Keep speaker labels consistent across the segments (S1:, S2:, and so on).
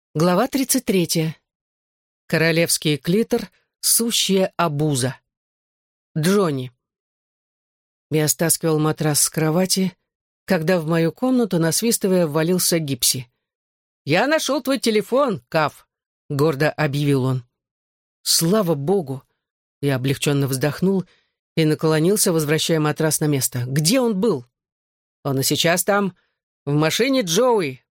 S1: Глава 33. Королевский клитор — сущая обуза. Джонни. Я стаскивал матрас с кровати, когда в мою комнату, насвистывая, ввалился Гипси. «Я нашел твой телефон, Каф», — гордо объявил он. «Слава богу!» Я облегченно вздохнул и наклонился, возвращая матрас на место. «Где он был?» «Он и сейчас там, в машине Джоуи».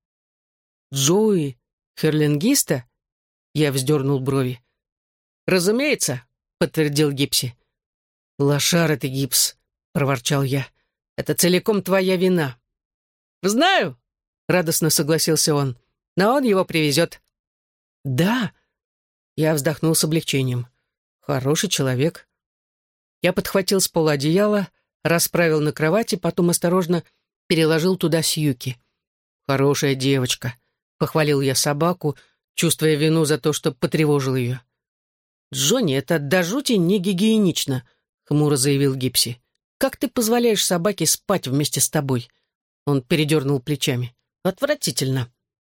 S1: «Джоуи? Херлингиста?» Я вздернул брови. «Разумеется», — подтвердил Гипси. «Лошара ты, Гипс», — проворчал я. «Это целиком твоя вина». «Знаю», — радостно согласился он, — «но он его привезет». «Да», — я вздохнул с облегчением. «Хороший человек». Я подхватил с пола одеяло, расправил на кровати, потом осторожно переложил туда Сьюки. «Хорошая девочка», — похвалил я собаку, чувствуя вину за то, что потревожил ее. «Джонни, это до жути не гигиенично», — хмуро заявил Гипси. «Как ты позволяешь собаке спать вместе с тобой?» Он передернул плечами. «Отвратительно».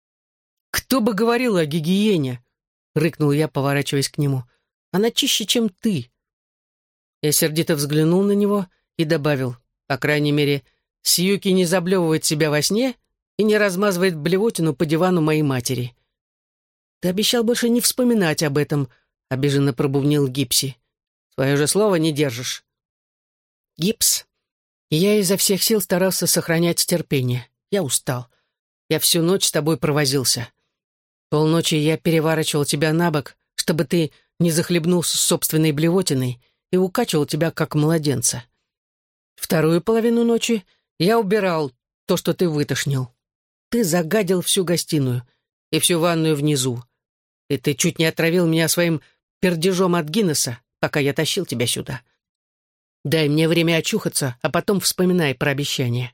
S1: «Кто бы говорил о гигиене?» — рыкнул я, поворачиваясь к нему. «Она чище, чем ты». Я сердито взглянул на него и добавил: «По крайней мере, Сьюки не заблевывает себя во сне и не размазывает блевотину по дивану моей матери». «Ты обещал больше не вспоминать об этом», — обиженно пробубнил Гипси. «Свое же слово не держишь». «Гипс, я изо всех сил старался сохранять терпение. Я устал. Я всю ночь с тобой провозился. Полночи я переворачивал тебя на бок, чтобы ты не захлебнулся собственной блевотиной, и укачивал тебя, как младенца. Вторую половину ночи я убирал то, что ты вытошнил. Ты загадил всю гостиную и всю ванную внизу. И ты чуть не отравил меня своим пердежом от Гиннесса, пока я тащил тебя сюда. Дай мне время очухаться, а потом вспоминай про обещание».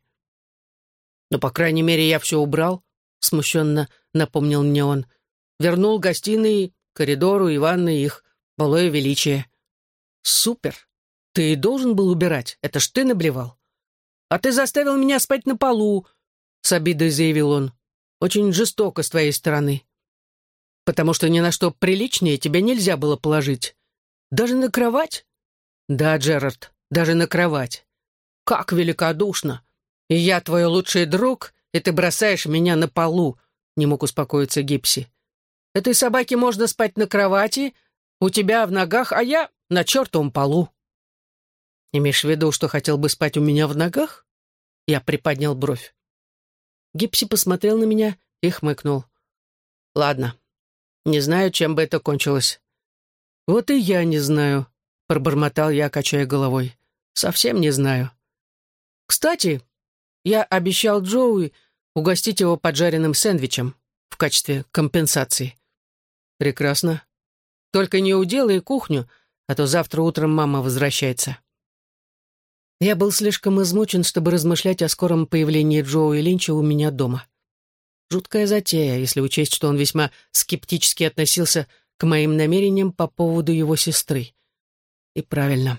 S1: «Ну, по крайней мере, я все убрал», — смущенно напомнил мне он. «Вернул гостиной, коридору и ванной их былое величие». «Супер! Ты и должен был убирать, это ж ты наблевал». «А ты заставил меня спать на полу», — с обидой заявил он. «Очень жестоко с твоей стороны. Потому что ни на что приличнее тебя нельзя было положить. Даже на кровать?» «Да, Джерард, даже на кровать. Как великодушно! И я твой лучший друг, и ты бросаешь меня на полу», — не мог успокоиться Гипси. «Этой собаке можно спать на кровати, у тебя в ногах, а я на чертовом полу». «Имеешь в виду, что хотел бы спать у меня в ногах?» Я приподнял бровь. Гипси посмотрел на меня и хмыкнул. «Ладно, не знаю, чем бы это кончилось». «Вот и я не знаю», — пробормотал я, качая головой. «Совсем не знаю. Кстати, я обещал Джоуи угостить его поджаренным сэндвичем в качестве компенсации». «Прекрасно. Только не уделай кухню, а то завтра утром мама возвращается». Я был слишком измучен, чтобы размышлять о скором появлении Джоуи Линча у меня дома. Жуткая затея, если учесть, что он весьма скептически относился к моим намерениям по поводу его сестры. И правильно.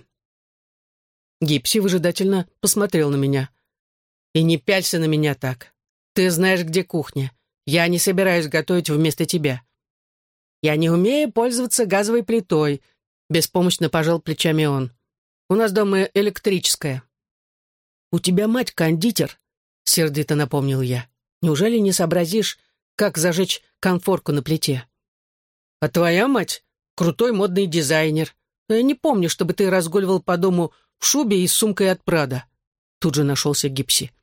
S1: Гипси выжидательно посмотрел на меня. «И не пялься на меня так. Ты знаешь, где кухня. Я не собираюсь готовить вместо тебя». «Я не умею пользоваться газовой плитой», — беспомощно пожал плечами он. «У нас дома электрическая». «У тебя мать кондитер», — сердито напомнил я. «Неужели не сообразишь, как зажечь конфорку на плите?» «А твоя мать — крутой модный дизайнер. Но я не помню, чтобы ты разгуливал по дому в шубе и с сумкой от Прада». Тут же нашелся Гипси.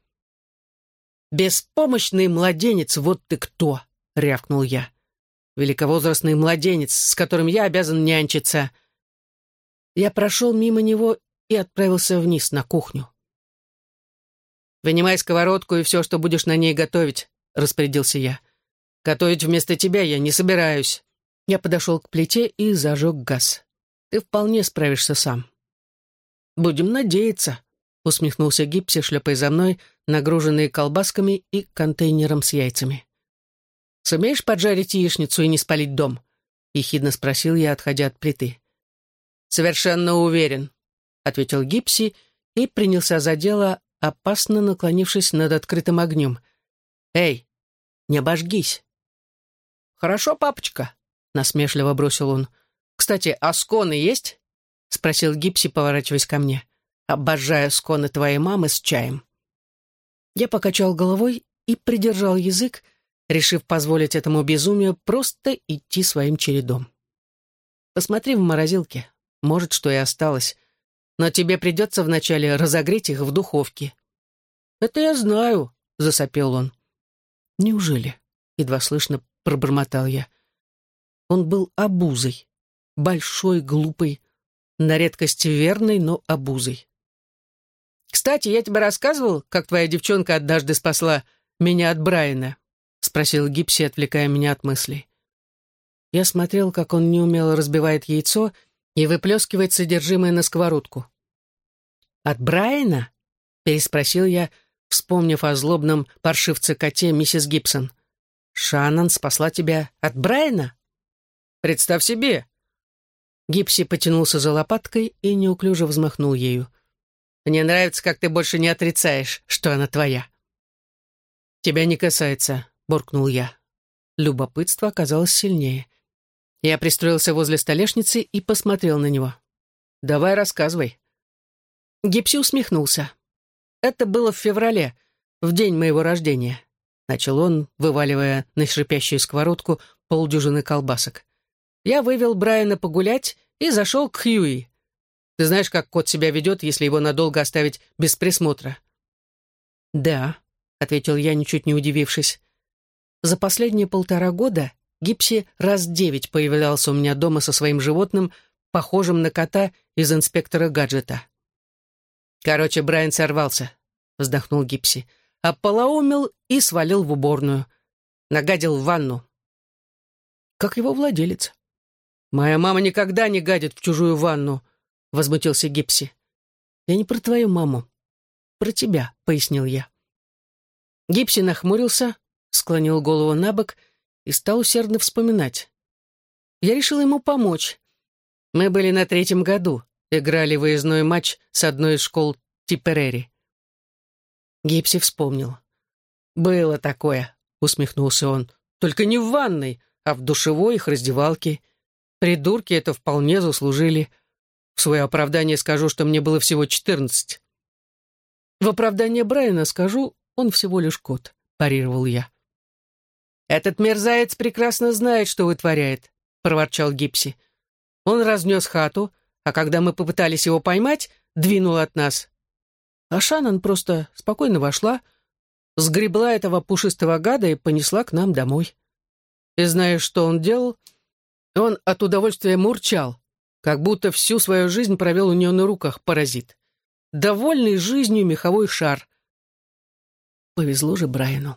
S1: «Беспомощный младенец, вот ты кто!» — рявкнул я. «Великовозрастный младенец, с которым я обязан нянчиться». Я прошел мимо него и отправился вниз на кухню. «Вынимай сковородку и все, что будешь на ней готовить», — распорядился я. «Готовить вместо тебя я не собираюсь». Я подошел к плите и зажег газ. «Ты вполне справишься сам». «Будем надеяться», — усмехнулся Гипси, шлепая за мной, нагруженный колбасками и контейнером с яйцами. «Сумеешь поджарить яичницу и не спалить дом?» — ехидно спросил я, отходя от плиты. «Совершенно уверен», — ответил Гипси и принялся за дело, опасно наклонившись над открытым огнем. «Эй, не обожгись!» хорошо, папочка», — насмешливо бросил он. «Кстати, а сконы есть?» — спросил Гипси, поворачиваясь ко мне. «Обожаю сконы твоей мамы с чаем». Я покачал головой и придержал язык, решив позволить этому безумию просто идти своим чередом. «Посмотри в морозилке. Может, что и осталось. Но тебе придется вначале разогреть их в духовке». «Это я знаю», — засопел он. «Неужели?» — едва слышно пробормотал я. Он был обузой. Большой, глупый, на редкость верной, но обузой. «Кстати, я тебе рассказывал, как твоя девчонка однажды спасла меня от Брайана?» — спросил Гипси, отвлекая меня от мыслей. Я смотрел, как он неумело разбивает яйцо и выплескивает содержимое на сковородку. «От Брайана?» — переспросил я, вспомнив о злобном паршивце-коте миссис Гибсон. «Шаннон спасла тебя от Брайана?» «Представь себе!» Гипси потянулся за лопаткой и неуклюже взмахнул ею. «Мне нравится, как ты больше не отрицаешь, что она твоя». «Тебя не касается», — буркнул я. Любопытство оказалось сильнее. Я пристроился возле столешницы и посмотрел на него. «Давай рассказывай». Гипси усмехнулся. «Это было в феврале, в день моего рождения», — начал он, вываливая на шипящую сковородку полдюжины колбасок. «Я вывел Брайана погулять и зашел к Хьюи. Ты знаешь, как кот себя ведет, если его надолго оставить без присмотра?» «Да», — ответил я, ничуть не удивившись. За последние 1,5 года Гипси раз 9 появлялся у меня дома со своим животным, похожим на кота из инспектора гаджета. «Короче, Брайан сорвался», — вздохнул Гипси, ополоумел и свалил в уборную. Нагадил в ванну. «Как его владелец?» «Моя мама никогда не гадит в чужую ванну», — возмутился Гипси. «Я не про твою маму. Про тебя», — пояснил я. Гипси нахмурился, склонил голову на бок и стал усердно вспоминать. Я решил ему помочь. Мы были на 3-м году, играли выездной матч с одной из школ Типперери. Гипси вспомнил. «Было такое», — усмехнулся он. «Только не в ванной, а в душевой их раздевалке. Придурки это вполне заслужили. В свое оправдание скажу, что мне было всего 14. В оправдание Брайана скажу, он всего лишь кот», — парировал я. «Этот мерзавец прекрасно знает, что вытворяет», — проворчал Гипси. «Он разнес хату, а когда мы попытались его поймать, двинул от нас. А Шаннон просто спокойно вошла, сгребла этого пушистого гада и понесла к нам домой. И знаешь, что он делал? Он от удовольствия мурчал, как будто всю свою жизнь провел у нее на руках, паразит. Довольный жизнью меховой шар. Повезло же Брайану».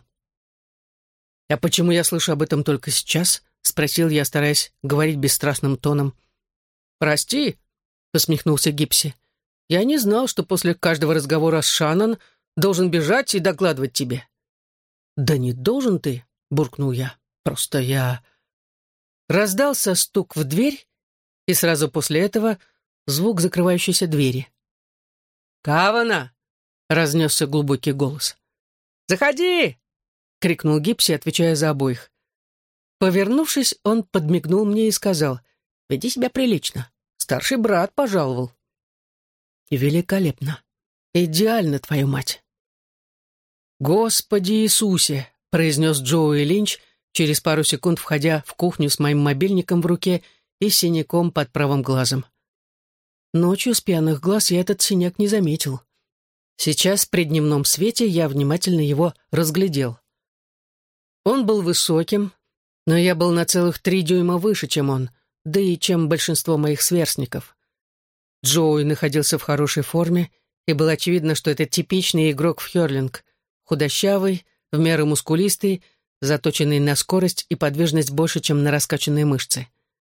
S1: «А почему я слышу об этом только сейчас?» — спросил я, стараясь говорить бесстрастным тоном. «Прости», — посмехнулся Гипси. «Я не знал, что после каждого разговора с Шаннон должен бежать и докладывать тебе». «Да не должен ты», — буркнул я. «Просто я...» Раздался стук в дверь, и сразу после этого звук закрывающейся двери. «Кавана!» — разнесся глубокий голос. «Заходи!» — крикнул Гипси, отвечая за обоих. Повернувшись, он подмигнул мне и сказал: «Веди себя прилично. Старший брат пожаловал». «Великолепно. Идеально, твою мать». «Господи Иисусе!» — произнес Джоуи Линч, через пару секунд входя в кухню с моим мобильником в руке и синяком под правым глазом. Ночью с пьяных глаз я этот синяк не заметил. Сейчас при дневном свете я внимательно его разглядел. Он был высоким, но я был на целых 3 дюйма выше, чем он, да и чем большинство моих сверстников. Джоуи находился в хорошей форме, и было очевидно, что это типичный игрок в хёрлинг, худощавый, в меру мускулистый, заточенный на скорость и подвижность больше, чем на раскачанные мышцы.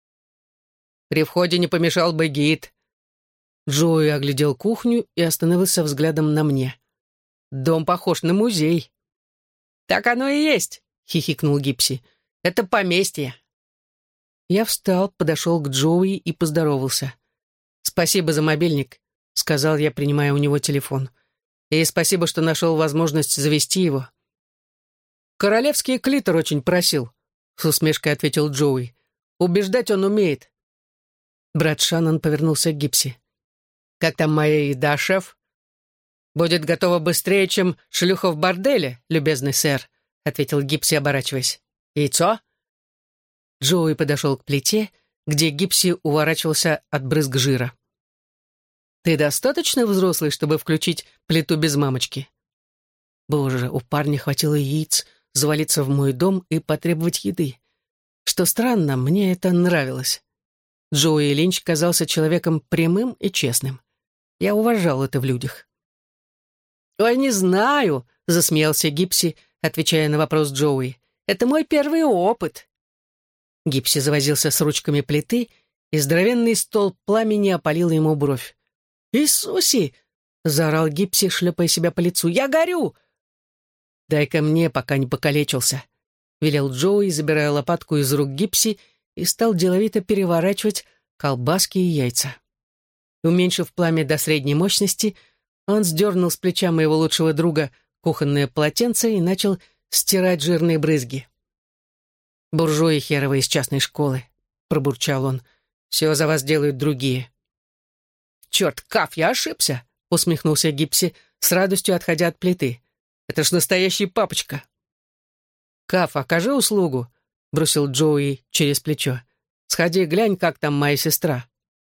S1: «При входе не помешал бы гид». Джоуи оглядел кухню и остановился взглядом на мне. «Дом похож на музей». «Так оно и есть», — хихикнул Гипси. «Это поместье». Я встал, подошел к Джоуи и поздоровался. «Спасибо за мобильник», — сказал я, принимая у него телефон. «И спасибо, что нашел возможность завести его». «Королевский клитор очень просил», — с усмешкой ответил Джоуи. «Убеждать он умеет». Брат Шаннон повернулся к Гипси. «Как там моя еда, шеф?» «Будет готова быстрее, чем шлюха в борделе, любезный сэр», — ответил Гипси, оборачиваясь. «Яйцо?» Джоуи подошел к плите, где Гипси уворачивался от брызг жира. «Ты достаточно взрослый, чтобы включить плиту без мамочки?» Боже, у парня хватило яиц завалиться в мой дом и потребовать еды. Что странно, мне это нравилось. Джоуи Линч казался человеком прямым и честным. Я уважал это в людях. «Ой, не знаю», — засмеялся Гипси, отвечая на вопрос Джоуи. «Это мой первый опыт». Гипси завозился с ручками плиты, и здоровенный столб пламени опалил ему бровь. «Иисуси!» — заорал Гипси, шлепая себя по лицу. «Я горю!» «Дай-ка мне, пока не покалечился», — велел Джоуи, забирая лопатку из рук Гипси, и стал деловито переворачивать колбаски и яйца. Уменьшив пламя до средней мощности, он сдернул с плеча моего лучшего друга кухонное полотенце и начал стирать жирные брызги. «Буржуи херовые из частной школы», — пробурчал он. «Все за вас делают другие». «Черт, Каф, я ошибся», — усмехнулся Гипси, с радостью отходя от плиты. «Это ж настоящий папочка». «Каф, окажи услугу», — бросил Джоуи через плечо. «Сходи, глянь, как там моя сестра».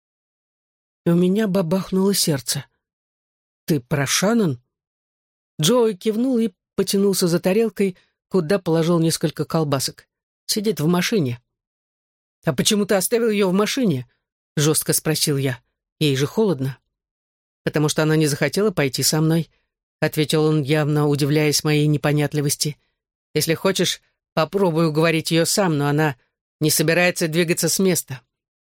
S1: И у меня бабахнуло сердце. «Ты про Шаннон?» Джоуи кивнул и потянулся за тарелкой, куда положил несколько колбасок. «Сидит в машине». «А почему ты оставил ее в машине?» — жестко спросил я. «Ей же холодно». «Потому что она не захотела пойти со мной», — ответил он, явно удивляясь моей непонятливости. «Если хочешь, попробую уговорить ее сам, но она не собирается двигаться с места».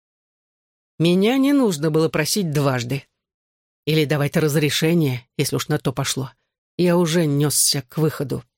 S1: Меня не нужно было просить дважды. Или давать разрешение, если уж на то пошло. Я уже несся к выходу.